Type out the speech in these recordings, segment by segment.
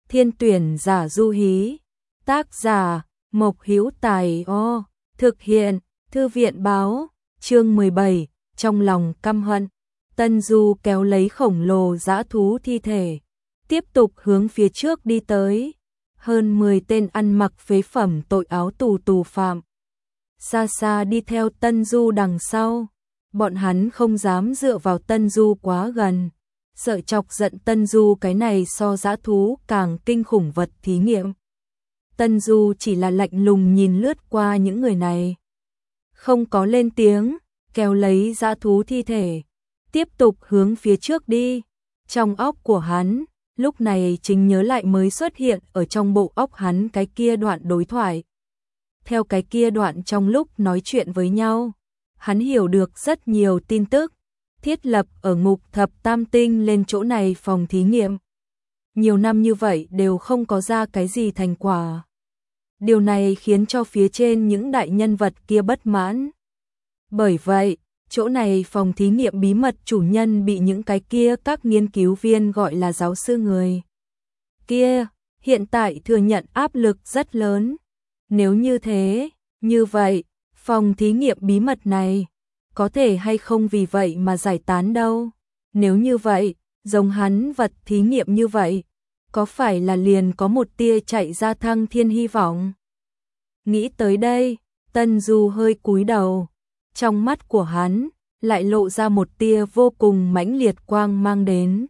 Thiên tuyển giả du hí. Tác giả Mộc Hữu Tài. Thực hiện Thư viện báo. Chương 17. Trong lòng căm hận. Tân Du kéo lấy khổng lồ dã thú thi thể, tiếp tục hướng phía trước đi tới. Hơn 10 tên ăn mặc phế phẩm tội áo tù phạm xa xa đi theo Tân Du đằng sau. Bọn hắn không dám dựa vào Tân Du quá gần, sợ chọc giận Tân Du cái này so dã thú càng kinh khủng vật thí nghiệm. Tân Du chỉ là lạnh lùng nhìn lướt qua những người này, không có lên tiếng, kéo lấy dã thú thi thể, tiếp tục hướng phía trước đi. Trong óc của hắn, lúc này chính nhớ lại mới xuất hiện ở trong bộ óc hắn cái kia đoạn đối thoại. Theo cái kia đoạn trong lúc nói chuyện với nhau, hắn hiểu được rất nhiều tin tức. Thiết lập ở ngục thập tam tinh lên chỗ này phòng thí nghiệm. Nhiều năm như vậy đều không có ra cái gì thành quả. Điều này khiến cho phía trên những đại nhân vật kia bất mãn. Bởi vậy, chỗ này phòng thí nghiệm bí mật chủ nhân bị những cái kia các nghiên cứu viên gọi là giáo sư người kia, hiện tại thừa nhận áp lực rất lớn. Nếu như thế, như vậy, phòng thí nghiệm bí mật này có thể hay không vì vậy mà giải tán đâu. Nếu như vậy, giống hắn vật thí nghiệm như vậy, có phải là liền có một tia chạy ra thăng thiên hy vọng? Nghĩ tới đây, Tân Du hơi cúi đầu, trong mắt của hắn lại lộ ra một tia vô cùng mãnh liệt quang mang đến.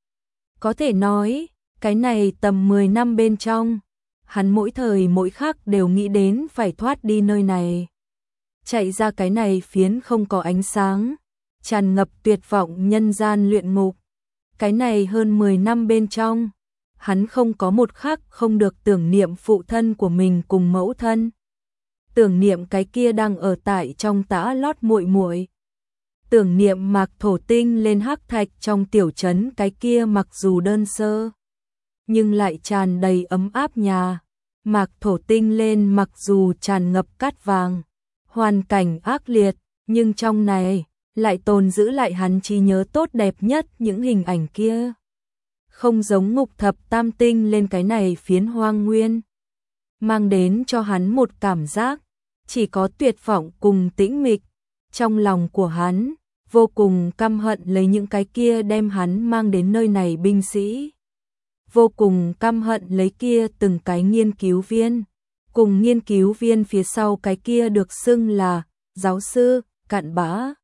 Có thể nói, cái này tầm 10 năm bên trong, hắn mỗi thời mỗi khắc đều nghĩ đến phải thoát đi nơi này. Chạy ra cái này phiến không có ánh sáng, tràn ngập tuyệt vọng nhân gian luyện ngục. Cái này hơn 10 năm bên trong, hắn không có một khắc không được tưởng niệm phụ thân của mình cùng mẫu thân. Tưởng niệm cái kia đang ở tại trong tã lót muội muội. Tưởng niệm Mạc Thổ Tinh lên hắc thạch trong tiểu trấn cái kia mặc dù đơn sơ, nhưng lại tràn đầy ấm áp nhà. Mạc Thổ Tinh lên mặc dù tràn ngập cát vàng, hoàn cảnh ác liệt, nhưng trong này lại tồn giữ lại hắn trí nhớ tốt đẹp nhất những hình ảnh kia. Không giống ngục thập tam tinh lên cái này phiến hoang nguyên, mang đến cho hắn một cảm giác chỉ có tuyệt vọng cùng tĩnh mịch. Trong lòng của hắn vô cùng căm hận lấy những cái kia đem hắn mang đến nơi này binh sĩ, vô cùng căm hận lấy kia từng cái nghiên cứu viên, cùng nghiên cứu viên phía sau cái kia được xưng là giáo sư, cặn bã.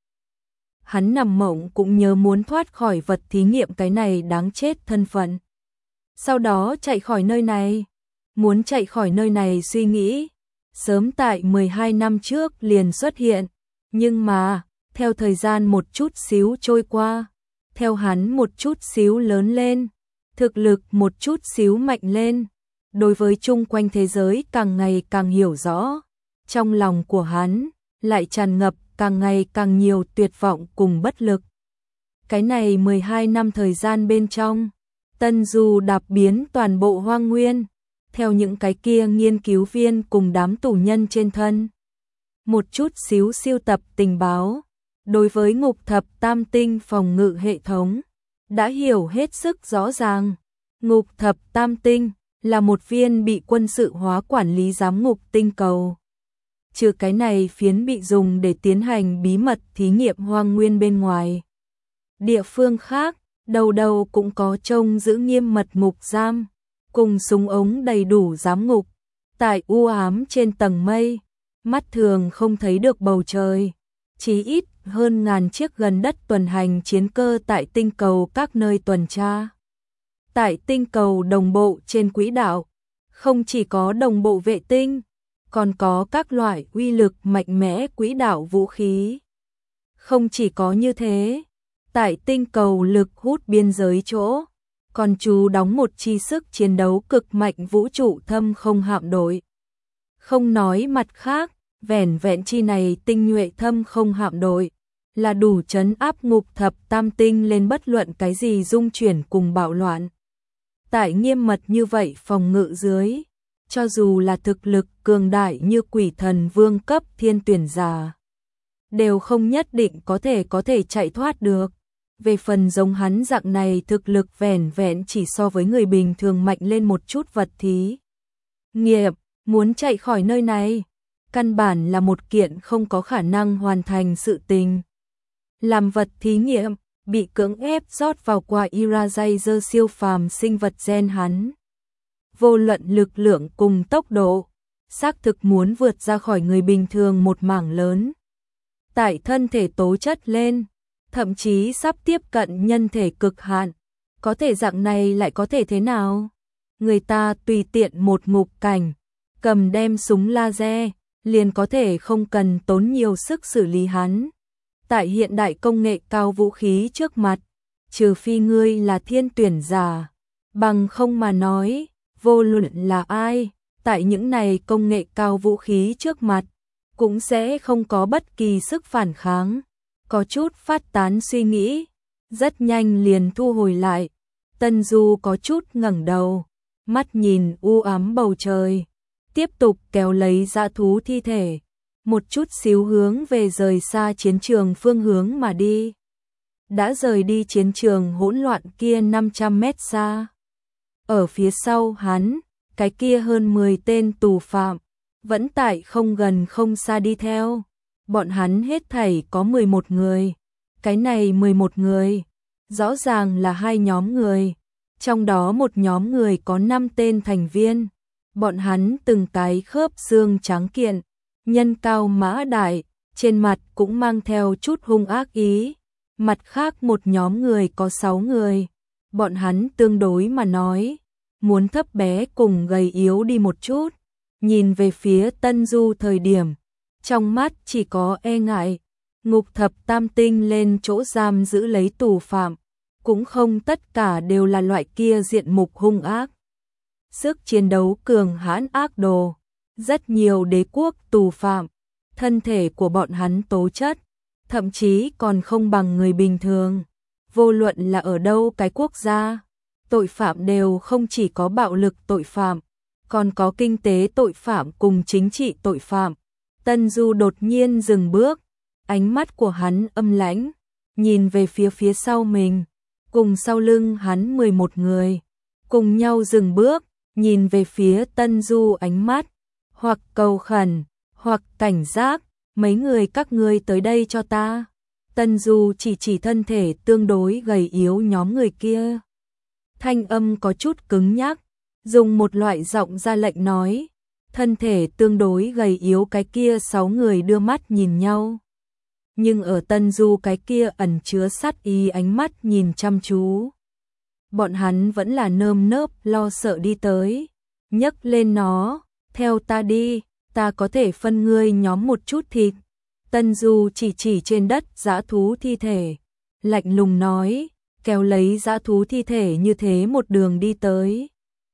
Hắn nằm mộng cũng nhớ muốn thoát khỏi vật thí nghiệm cái này đáng chết thân phận. Sau đó chạy khỏi nơi này, muốn chạy khỏi nơi này suy nghĩ, sớm tại 12 năm trước liền xuất hiện, nhưng mà, theo thời gian một chút xíu trôi qua, theo hắn một chút xíu lớn lên, thực lực một chút xíu mạnh lên, đối với chung quanh thế giới càng ngày càng hiểu rõ, trong lòng của hắn lại tràn ngập càng ngày càng nhiều tuyệt vọng cùng bất lực. Cái này 12 năm thời gian bên trong, Tân Du đạp biến toàn bộ hoang nguyên, theo những cái kia nghiên cứu viên cùng đám tù nhân trên thân. Một chút xíu siêu tập tình báo, đối với ngục thập tam tinh phòng ngự hệ thống, đã hiểu hết sức rõ ràng. Ngục thập tam tinh là một viên bị quân sự hóa quản lý giám ngục tinh cầu. Trừ cái này phiến bị dùng để tiến hành bí mật thí nghiệm hoang nguyên bên ngoài. Địa phương khác, đầu đầu cũng có trông giữ nghiêm mật ngục giam, cùng súng ống đầy đủ giám ngục. Tại u ám trên tầng mây, mắt thường không thấy được bầu trời, chí ít hơn ngàn chiếc gần đất tuần hành chiến cơ tại tinh cầu các nơi tuần tra. Tại tinh cầu đồng bộ trên quỹ đạo, không chỉ có đồng bộ vệ tinh, còn có các loại uy lực mạnh mẽ quỹ đạo vũ khí. Không chỉ có như thế, tại tinh cầu lực hút biên giới chỗ, còn chú đóng một chi sức chiến đấu cực mạnh vũ trụ thâm không hạm đội. Không nói mặt khác, vẻn vẹn chi này tinh nhuệ thâm không hạm đội là đủ trấn áp ngục thập tam tinh lên bất luận cái gì dung chuyển cùng bạo loạn. Tại nghiêm mật như vậy phòng ngự dưới, cho dù là thực lực cường đại như quỷ thần vương cấp thiên tuyển giả, đều không nhất định có thể chạy thoát được. Về phần giống hắn dạng này thực lực vẻn vẹn chỉ so với người bình thường mạnh lên một chút vật thí nghiệm, muốn chạy khỏi nơi này, căn bản là một kiện không có khả năng hoàn thành sự tình. Làm vật thí nghiệm, bị cưỡng ép rót vào quả Iradizer siêu phàm sinh vật gen hắn. Vô luận lực lượng cùng tốc độ, xác thực muốn vượt ra khỏi người bình thường một mảng lớn. Tại thân thể tố chất lên, thậm chí sắp tiếp cận nhân thể cực hạn. Có thể dạng này lại có thể thế nào? Người ta tùy tiện một ngục cảnh, cầm đem súng laser, liền có thể không cần tốn nhiều sức xử lý hắn. Tại hiện đại công nghệ cao vũ khí trước mặt, trừ phi ngươi là thiên tuyển giả, bằng không mà nói, vô luận là ai, tại những này công nghệ cao vũ khí trước mặt, cũng sẽ không có bất kỳ sức phản kháng. Có chút phát tán suy nghĩ, rất nhanh liền thu hồi lại. Tân Du có chút ngẩng đầu, mắt nhìn u ám bầu trời, tiếp tục kéo lấy dã thú thi thể, một chút xíu hướng về rời xa chiến trường phương hướng mà đi. Đã rời đi chiến trường hỗn loạn kia 500 mét xa. Ở phía sau hắn, cái kia hơn 10 tên tù phạm, vẫn tại không gần không xa đi theo. Bọn hắn hết thảy có 11 người. Cái này 11 người, rõ ràng là hai nhóm người. Trong đó một nhóm người có 5 tên thành viên. Bọn hắn từng cái khớp xương trắng kiện, nhân cao mã đại, trên mặt cũng mang theo chút hung ác ý. Mặt khác một nhóm người có 6 người. Bọn hắn tương đối mà nói, muốn thấp bé cùng gầy yếu đi một chút. Nhìn về phía Tân Du thời điểm, trong mắt chỉ có e ngại. Ngục thập tam tinh lên chỗ giam giữ lấy tù phạm, cũng không tất cả đều là loại kia diện mục hung ác. Sức chiến đấu cường hãn ác đồ, rất nhiều đế quốc tù phạm, thân thể của bọn hắn tố chất, thậm chí còn không bằng người bình thường. Vô luận là ở đâu cái quốc gia, tội phạm đều không chỉ có bạo lực tội phạm, còn có kinh tế tội phạm cùng chính trị tội phạm. Tân Du đột nhiên dừng bước, ánh mắt của hắn âm lãnh, nhìn về phía sau mình, cùng sau lưng hắn 11 người, cùng nhau dừng bước, nhìn về phía Tân Du ánh mắt, hoặc cầu khẩn, hoặc cảnh giác, mấy người các ngươi tới đây cho ta. Tân Du chỉ thân thể tương đối gầy yếu nhóm người kia. Thanh âm có chút cứng nhắc, dùng một loại giọng ra lệnh nói, thân thể tương đối gầy yếu cái kia 6 người đưa mắt nhìn nhau. Nhưng ở Tân Du cái kia ẩn chứa sát ý ánh mắt nhìn chăm chú. Bọn hắn vẫn là nơm nớp lo sợ đi tới, nhấc lên nó, theo ta đi, ta có thể phân ngươi nhóm một chút thịt. Tân Du chỉ trên đất dã thú thi thể, lạnh lùng nói, kéo lấy dã thú thi thể như thế một đường đi tới.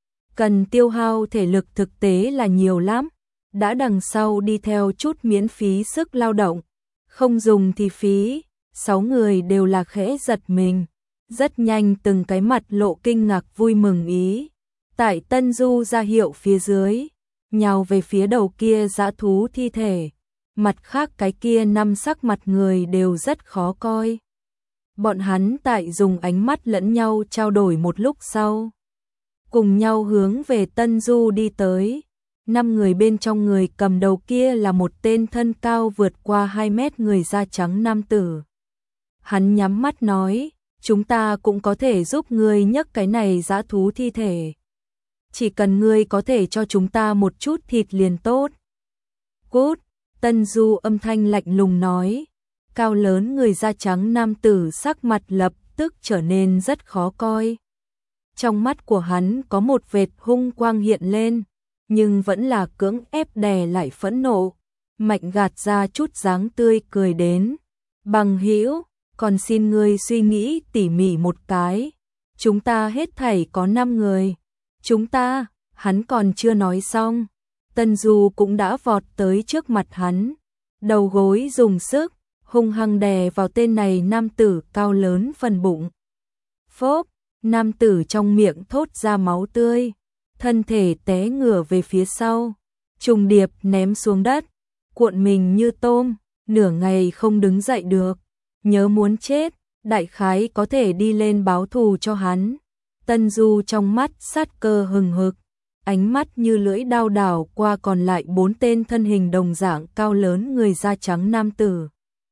Cần tiêu hao thể lực thực tế là nhiều lắm, đã đằng sau đi theo chút miễn phí sức lao động, không dùng thì phí. 6 người đều là khẽ giật mình, rất nhanh từng cái mặt lộ kinh ngạc vui mừng ý. Tại Tân Du ra hiệu phía dưới, nhào về phía đầu kia dã thú thi thể, mặt khác cái kia 5 sắc mặt người đều rất khó coi. Bọn hắn tại dùng ánh mắt lẫn nhau trao đổi một lúc sau, cùng nhau hướng về Tân Du đi tới. 5 người bên trong người cầm đầu kia là một tên thân cao vượt qua 2 mét người da trắng nam tử. Hắn nhắm mắt nói, chúng ta cũng có thể giúp ngươi nhấc cái này dã thú thi thể. Chỉ cần ngươi có thể cho chúng ta một chút thịt liền tốt. Cút, Tân Du âm thanh lạnh lùng nói. Cao lớn người da trắng nam tử sắc mặt lập tức trở nên rất khó coi. Trong mắt của hắn có một vệt hung quang hiện lên, nhưng vẫn là cưỡng ép đè lại phẫn nộ, mạnh gạt ra chút dáng tươi cười đến. Bằng hữu, còn xin ngươi suy nghĩ tỉ mỉ một cái. Chúng ta hết thảy có 5 người. Chúng ta, hắn còn chưa nói xong. Tân Du cũng đã vọt tới trước mặt hắn, đầu gối dùng sức, hung hăng đè vào tên này nam tử cao lớn phần bụng. Phốp, nam tử trong miệng thốt ra máu tươi, thân thể té ngửa về phía sau, trùng điệp ném xuống đất, cuộn mình như tôm, nửa ngày không đứng dậy được. Nhớ muốn chết, đại khái có thể đi lên báo thù cho hắn. Tân Du trong mắt sát cơ hừng hực, ánh mắt như lưỡi đao đảo qua còn lại 4 tên thân hình đồng dạng cao lớn người da trắng nam tử.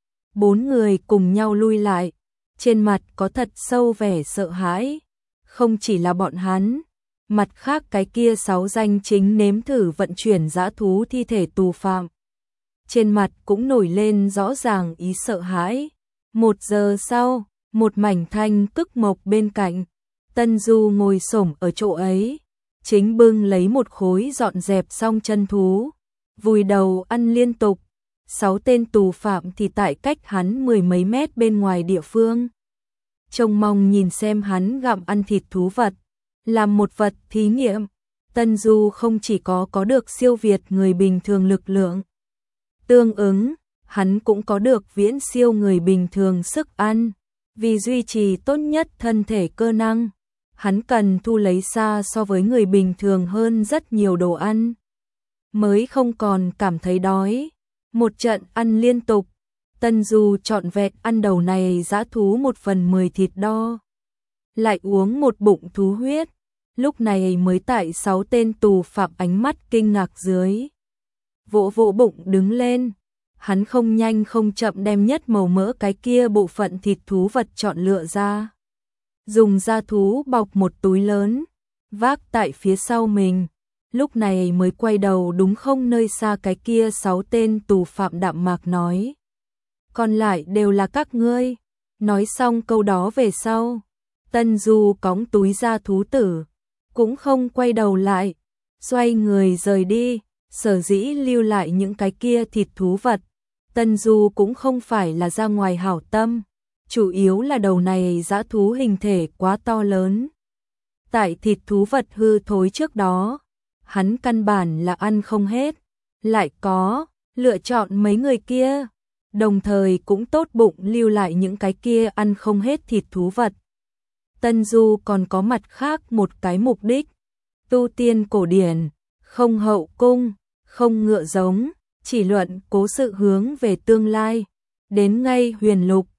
4 người cùng nhau lui lại, trên mặt có thật sâu vẻ sợ hãi. Không chỉ là bọn hắn, mặt khác cái kia 6 danh chính nếm thử vận chuyển dã thú thi thể tù phạm. Trên mặt cũng nổi lên rõ ràng ý sợ hãi. 1 giờ sau, một mảnh thanh cức mộc bên cạnh, Tân Du ngồi xổm ở chỗ ấy, chính bưng lấy một khối dọn dẹp xong chân thú, vùi đầu ăn liên tục. 6 tên tù phạm thì tại cách hắn 10 mấy mét bên ngoài địa phương. Trông mong nhìn xem hắn gặm ăn thịt thú vật, làm một vật thí nghiệm. Tân Du không chỉ có được siêu việt người bình thường lực lượng, tương ứng, hắn cũng có được viễn siêu người bình thường sức ăn. Vì duy trì tốt nhất thân thể cơ năng, hắn cần thu lấy xa so với người bình thường hơn rất nhiều đồ ăn, mới không còn cảm thấy đói. Một trận ăn liên tục, Tân Du trọn vẹn ăn đầu này dã thú 1/10 thịt đo, lại uống một bụng thú huyết, lúc này mới tại 6 tên tù phạm ánh mắt kinh ngạc dưới. Vỗ vỗ bụng đứng lên, hắn không nhanh không chậm đem nhất màu mỡ cái kia bộ phận thịt thú vật chọn lựa ra. Dùng da thú bọc một túi lớn, vác tại phía sau mình, lúc này mới quay đầu đúng không nơi xa cái kia 6 tên tù phạm đạm mạc nói. Còn lại đều là các ngươi. Nói xong câu đó về sau, Tân Du cõng túi da thú tử, cũng không quay đầu lại, xoay người rời đi. Sở dĩ lưu lại những cái kia thịt thú vật, Tân Du cũng không phải là ra ngoài hảo tâm, chủ yếu là đầu này dã thú hình thể quá to lớn. Tại thịt thú vật hư thối trước đó, hắn căn bản là ăn không hết, lại có lựa chọn mấy người kia, đồng thời cũng tốt bụng lưu lại những cái kia ăn không hết thịt thú vật. Tân Du còn có mặt khác một cái mục đích, tu tiên cổ điển, không hậu cung, không ngựa giống, chỉ luận cố sự hướng về tương lai, đến ngay huyền lục,